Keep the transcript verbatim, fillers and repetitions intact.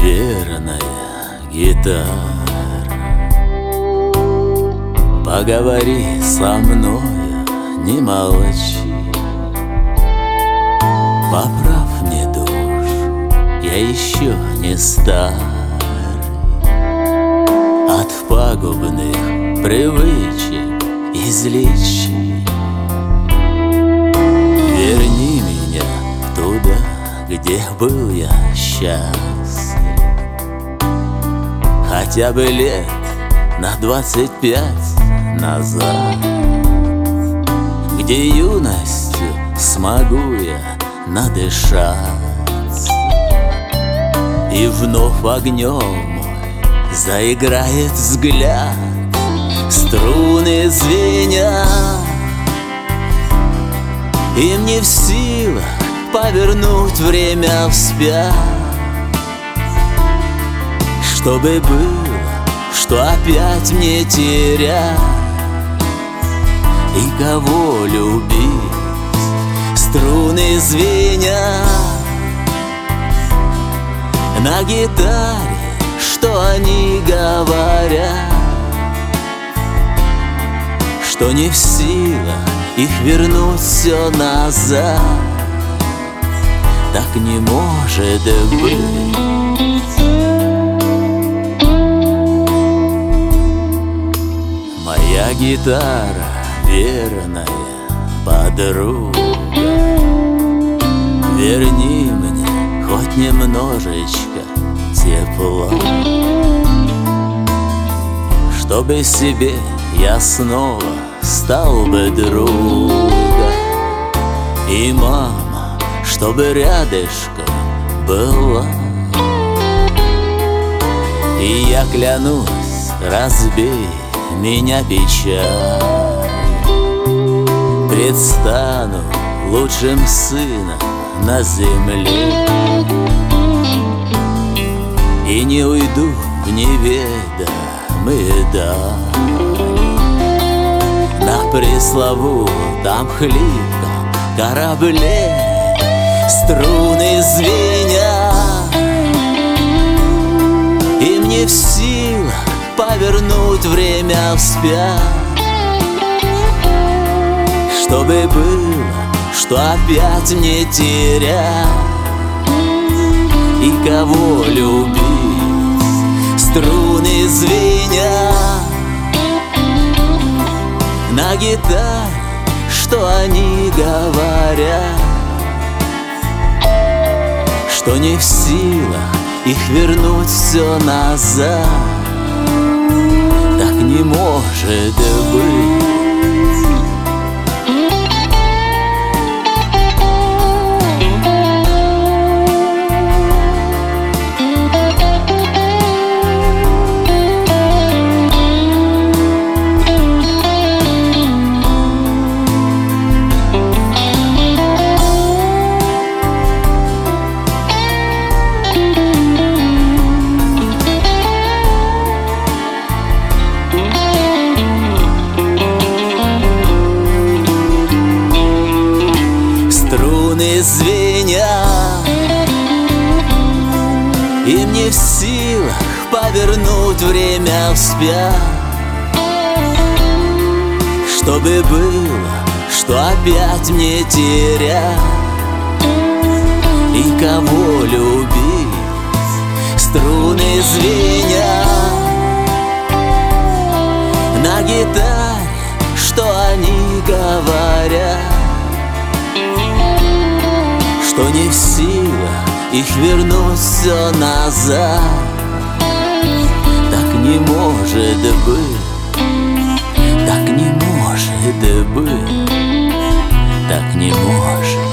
верная гитара, поговори со мною, не молчи. Поправь мне душу, я еще не старый, от пагубных привычек излечи. Верни меня туда, где был я счастлив, хотя бы лет на двадцать пять назад, где юностью смогу я надышаться, и вновь огнем мой заиграет взгляд, струны звенят, и мне в силах повернуть время вспять, чтобы было, что опять мне терять и кого любить. Струны звенят на гитаре, что они говорят, что не в силах их вернуть все назад. Так не может быть. Моя гитара верная подруга, верни мне хоть немножечко тепла, чтобы себе я снова стал бы друга. И мама, чтобы рядышком была, и я клянусь, разбей меня печаль, предстану лучшим сыном на земле и не уйду в неведомые дали. На пресловутом хлипком корабле струны звенят, и мне в силах повернуть время вспять, чтобы было, что опять мне терять и кого любить. Струны звенят на гитаре, что они говорят, что не в силах их вернуть все назад. Так не может быть. Струны звенят, и мне в силах повернуть время вспять, чтобы было, что опять мне терять и кого любить. Струны звенят на гитаре, что они говорят, что не в силах их вернуть все назад. Так не может быть, так не может быть, так не может.